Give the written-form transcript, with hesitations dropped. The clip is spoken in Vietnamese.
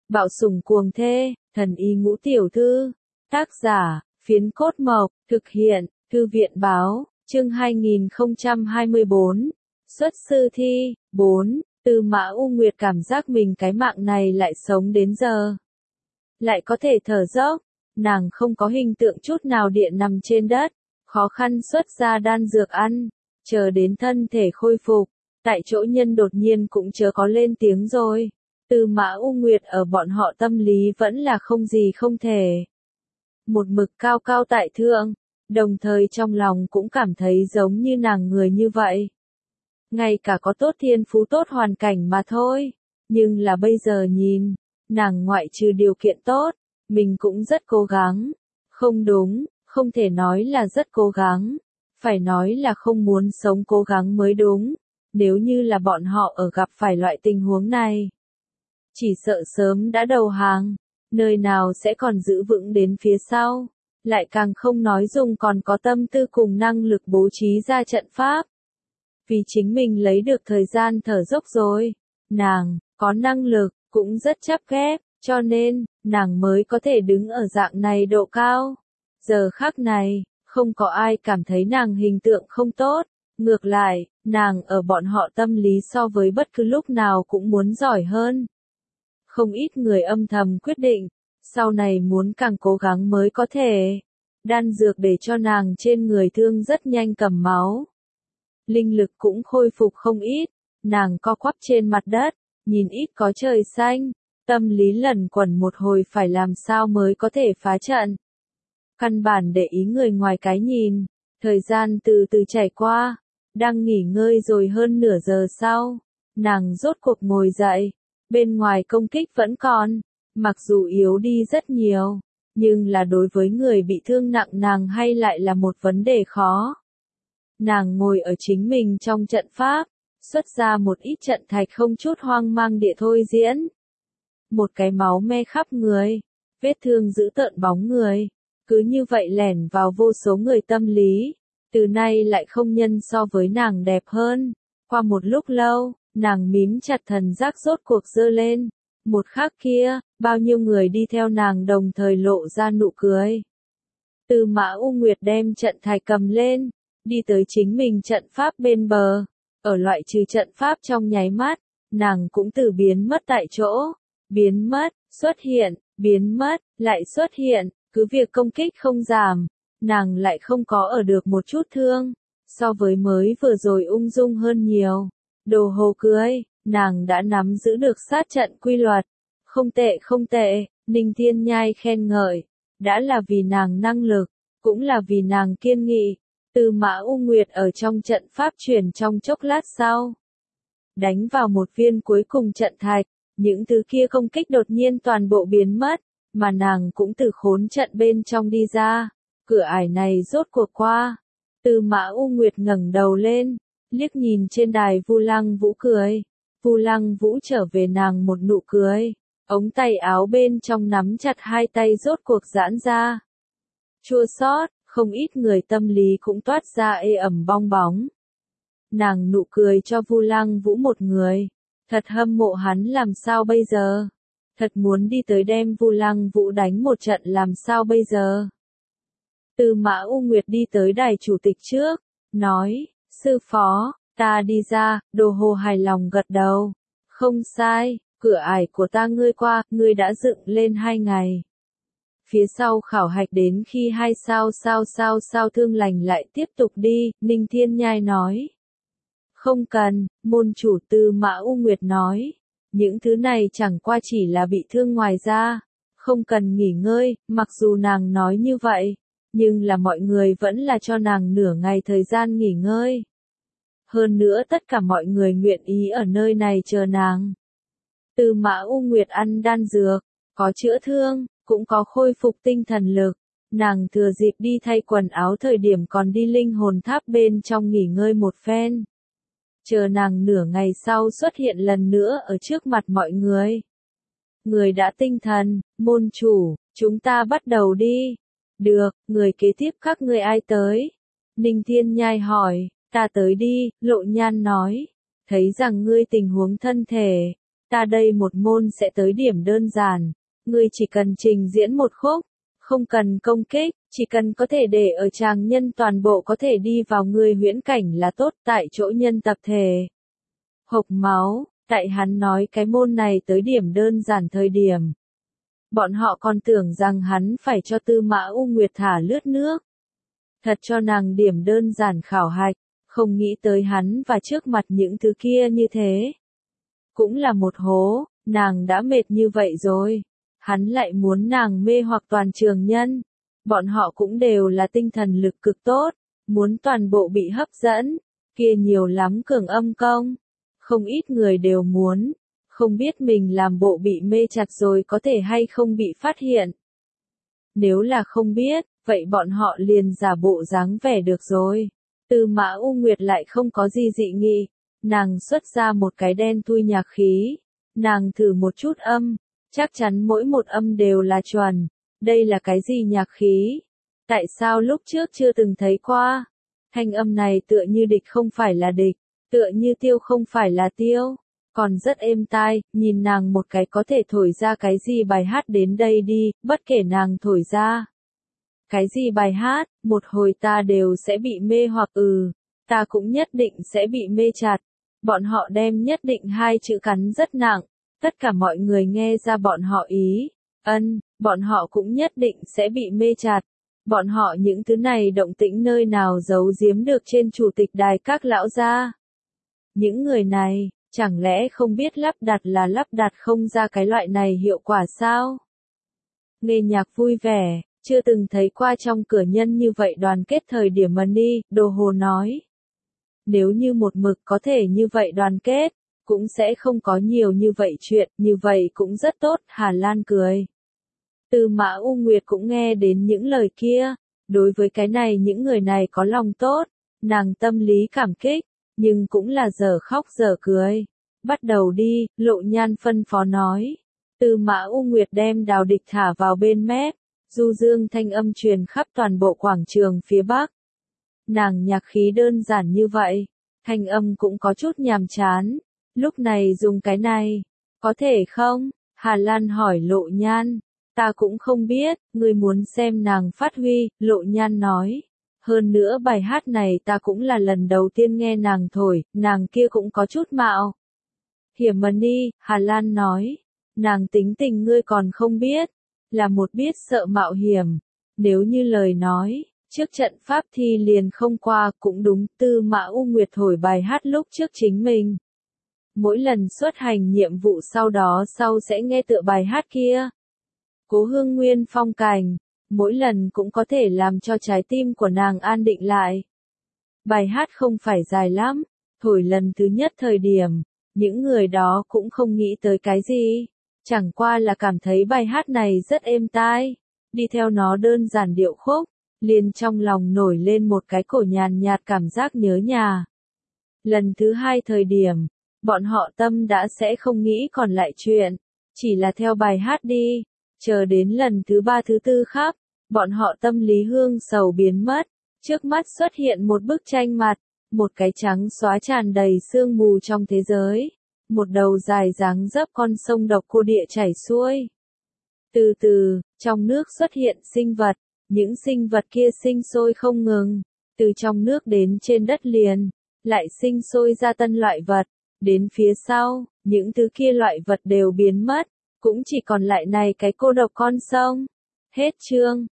Bạo sủng cuồng thê, thần y ngũ tiểu thư. Tác giả, Phiến Cốt Mộc, thực hiện, Thư viện báo, chương 2024. Xuất sư thi, 4, Tư Mã U Nguyệt cảm giác mình cái mạng này lại sống đến giờ. Lại có thể thở dốc, nàng không có hình tượng chút nào địa nằm trên đất, khó khăn xuất ra đan dược ăn, chờ đến thân thể khôi phục, tại chỗ nhân đột nhiên cũng chớ có lên tiếng rồi. Tư Mã U Nguyệt ở bọn họ tâm lý vẫn là không gì không thể. Một mực cao cao tại thượng, đồng thời trong lòng cũng cảm thấy giống như nàng người như vậy. Ngay cả có tốt thiên phú tốt hoàn cảnh mà thôi, nhưng là bây giờ nhìn, nàng ngoại trừ điều kiện tốt, mình cũng rất cố gắng. Không đúng, không thể nói là rất cố gắng, phải nói là không muốn sống cố gắng mới đúng. Nếu như là bọn họ ở gặp phải loại tình huống này, chỉ sợ sớm đã đầu hàng, nơi nào sẽ còn giữ vững đến phía sau, lại càng không nói dùng còn có tâm tư cùng năng lực bố trí ra trận pháp. Vì chính mình lấy được thời gian thở dốc rồi, nàng, có năng lực, cũng rất chấp ghép, cho nên, nàng mới có thể đứng ở dạng này độ cao. Giờ khắc này, không có ai cảm thấy nàng hình tượng không tốt, ngược lại, nàng ở bọn họ tâm lý so với bất cứ lúc nào cũng muốn giỏi hơn. Không ít người âm thầm quyết định, sau này muốn càng cố gắng mới có thể. Đan dược để cho nàng trên người thương rất nhanh cầm máu. Linh lực cũng khôi phục không ít, nàng co quắp trên mặt đất, nhìn ít có trời xanh, tâm lý lẩn quẩn một hồi phải làm sao mới có thể phá trận. Căn bản để ý người ngoài cái nhìn, thời gian từ từ trải qua, đang nghỉ ngơi rồi hơn nửa giờ sau, nàng rốt cuộc ngồi dậy, bên ngoài công kích vẫn còn, mặc dù yếu đi rất nhiều, nhưng là đối với người bị thương nặng nàng hay lại là một vấn đề khó. Nàng ngồi ở chính mình trong trận pháp, xuất ra một ít trận thạch không chút hoang mang địa thôi diễn. Một cái máu me khắp người, vết thương dữ tợn bóng người, cứ như vậy lẻn vào vô số người tâm lý, từ nay lại không nhân so với nàng đẹp hơn. Qua một lúc lâu, nàng mím chặt thần giác rốt cuộc giơ lên, một khắc kia, bao nhiêu người đi theo nàng đồng thời lộ ra nụ cười. Tư Mã U Nguyệt đem trận thạch cầm lên, đi tới chính mình trận pháp bên bờ, ở loại trừ trận pháp trong nháy mắt, nàng cũng từ biến mất tại chỗ, biến mất, xuất hiện, biến mất, lại xuất hiện, cứ việc công kích không giảm, nàng lại không có ở được một chút thương, so với mới vừa rồi ung dung hơn nhiều. Đồ hồ cưới, nàng đã nắm giữ được sát trận quy luật. Không tệ không tệ, Ninh Thiên Nhai khen ngợi, đã là vì nàng năng lực, cũng là vì nàng kiên nghị. Tư Mã U Nguyệt ở trong trận pháp chuyển trong chốc lát sau. Đánh vào một viên cuối cùng trận thạch, những thứ kia công kích đột nhiên toàn bộ biến mất, mà nàng cũng từ khốn trận bên trong đi ra. Cửa ải này rốt cuộc qua. Tư Mã U Nguyệt ngẩng đầu lên, liếc nhìn trên đài Vu Lăng Vũ cười. Vu Lăng Vũ trở về nàng một nụ cười, ống tay áo bên trong nắm chặt hai tay rốt cuộc giãn ra. Chua xót, không ít người tâm lý cũng toát ra ê ẩm bong bóng. Nàng nụ cười cho Vu Lăng Vũ một người, thật hâm mộ hắn làm sao bây giờ? Thật muốn đi tới đem Vu Lăng Vũ đánh một trận làm sao bây giờ? Tư Mã U Nguyệt đi tới đài chủ tịch trước, nói, sư phó, ta đi ra, Đồ Hồ hài lòng gật đầu. Không sai, cửa ải của ta ngươi qua, ngươi đã dựng lên 2 ngày. Phía sau khảo hạch đến khi 2 sao thương lành lại tiếp tục đi, Ninh Thiên Nhai nói. Không cần, môn chủ Tư Mã U Nguyệt nói. Những thứ này chẳng qua chỉ là bị thương ngoài ra, không cần nghỉ ngơi, mặc dù nàng nói như vậy, nhưng là mọi người vẫn là cho nàng nửa ngày thời gian nghỉ ngơi. Hơn nữa tất cả mọi người nguyện ý ở nơi này chờ nàng. Tư Mã U Nguyệt ăn đan dược, có chữa thương, cũng có khôi phục tinh thần lực. Nàng thừa dịp đi thay quần áo thời điểm còn đi linh hồn tháp bên trong nghỉ ngơi một phen. Chờ nàng nửa ngày sau xuất hiện lần nữa ở trước mặt mọi người. Người đã tinh thần, môn chủ, chúng ta bắt đầu đi. Được, người kế tiếp các ngươi ai tới? Ninh Thiên Nhai hỏi, ta tới đi, Lộ Nhan nói. Thấy rằng ngươi tình huống thân thể, Ta đây một môn sẽ tới điểm đơn giản. Ngươi chỉ cần trình diễn một khúc, không cần công kích, chỉ cần có thể để ở tràng nhân toàn bộ có thể đi vào người huyễn cảnh là tốt, tại chỗ nhân tập thể. Hộc máu, tại hắn nói cái môn này tới điểm đơn giản thời điểm. Bọn họ còn tưởng rằng hắn phải cho Tư Mã U Nguyệt thả lướt nước. Thật cho nàng điểm đơn giản khảo hạch, không nghĩ tới hắn và trước mặt những thứ kia như thế. Cũng là một hố, nàng đã mệt như vậy rồi. Hắn lại muốn nàng mê hoặc toàn trường nhân. Bọn họ cũng đều là tinh thần lực cực tốt, muốn toàn bộ bị hấp dẫn, kia nhiều lắm cường âm công. Không ít người đều muốn, không biết mình làm bộ bị mê chặt rồi có thể hay không bị phát hiện. Nếu là không biết, vậy bọn họ liền giả bộ dáng vẻ được rồi. Tư Mã U Nguyệt lại không có gì dị nghị, nàng xuất ra một cái đen thui nhạc khí, nàng thử một chút âm, chắc chắn mỗi một âm đều là chuẩn. Đây là cái gì nhạc khí? Tại sao lúc trước chưa từng thấy qua? Thanh âm này tựa như địch không phải là địch, tựa như tiêu không phải là tiêu, còn rất êm tai, nhìn nàng một cái có thể thổi ra cái gì bài hát đến đây đi, bất kể nàng thổi ra. Cái gì bài hát, một hồi ta đều sẽ bị mê hoặc ta cũng nhất định sẽ bị mê chặt. Bọn họ đem nhất định hai chữ cắn rất nặng, tất cả mọi người nghe ra bọn họ ý. Bọn họ cũng nhất định sẽ bị mê chặt. Bọn họ những thứ này động tĩnh nơi nào giấu giếm được trên chủ tịch đài các lão gia. Những người này, chẳng lẽ không biết lắp đặt là lắp đặt không ra cái loại này hiệu quả sao? Nghe nhạc vui vẻ, chưa từng thấy qua trong cửa nhân như vậy đoàn kết thời điểm mà đi, Đồ Hồ nói. Nếu như một mực có thể như vậy đoàn kết, cũng sẽ không có nhiều như vậy chuyện, như vậy cũng rất tốt, Hà Lan cười. Tư Mã U Nguyệt cũng nghe đến những lời kia, đối với cái này những người này có lòng tốt, nàng tâm lý cảm kích, nhưng cũng là dở khóc dở cười. Bắt đầu đi, Lộ Nhan phân phó nói. Tư Mã U Nguyệt đem Đào Địch thả vào bên mép, du dương thanh âm truyền khắp toàn bộ quảng trường phía bắc. Nàng nhạc khí đơn giản như vậy, thanh âm cũng có chút nhàm chán, lúc này dùng cái này, có thể không? Hà Lan hỏi Lộ Nhan. Ta cũng không biết, ngươi muốn xem nàng phát huy, Lộ Nhan nói. Hơn nữa bài hát này ta cũng là lần đầu tiên nghe nàng thổi, nàng kia cũng có chút mạo. Hiểm mà đi, Hà Lan nói. Nàng tính tình ngươi còn không biết, là một biết sợ mạo hiểm. Nếu như lời nói, trước trận pháp thi liền không qua, cũng đúng, Tư Mã U Nguyệt thổi bài hát lúc trước chính mình. Mỗi lần xuất hành nhiệm vụ sau đó sẽ nghe tựa bài hát kia. Cố Hương Nguyên phong cảnh, mỗi lần cũng có thể làm cho trái tim của nàng an định lại. Bài hát không phải dài lắm, thổi lần thứ nhất thời điểm, những người đó cũng không nghĩ tới cái gì, chẳng qua là cảm thấy bài hát này rất êm tai, đi theo nó đơn giản điệu khúc, liền trong lòng nổi lên một cái cổ nhàn nhạt cảm giác nhớ nhà. Lần thứ hai thời điểm, bọn họ tâm đã sẽ không nghĩ còn lại chuyện, chỉ là theo bài hát đi. Chờ đến lần thứ ba thứ tư khắp, bọn họ tâm lý hương sầu biến mất, trước mắt xuất hiện một bức tranh mặt, một cái trắng xóa tràn đầy sương mù trong thế giới, một đầu dài dáng dấp con sông độc cô địa chảy xuôi. Từ từ, trong nước xuất hiện sinh vật, những sinh vật kia sinh sôi không ngừng, từ trong nước đến trên đất liền, lại sinh sôi ra tân loại vật, đến phía sau, những thứ kia loại vật đều biến mất. Cũng chỉ còn lại này cái cô độc con sông. Hết chương.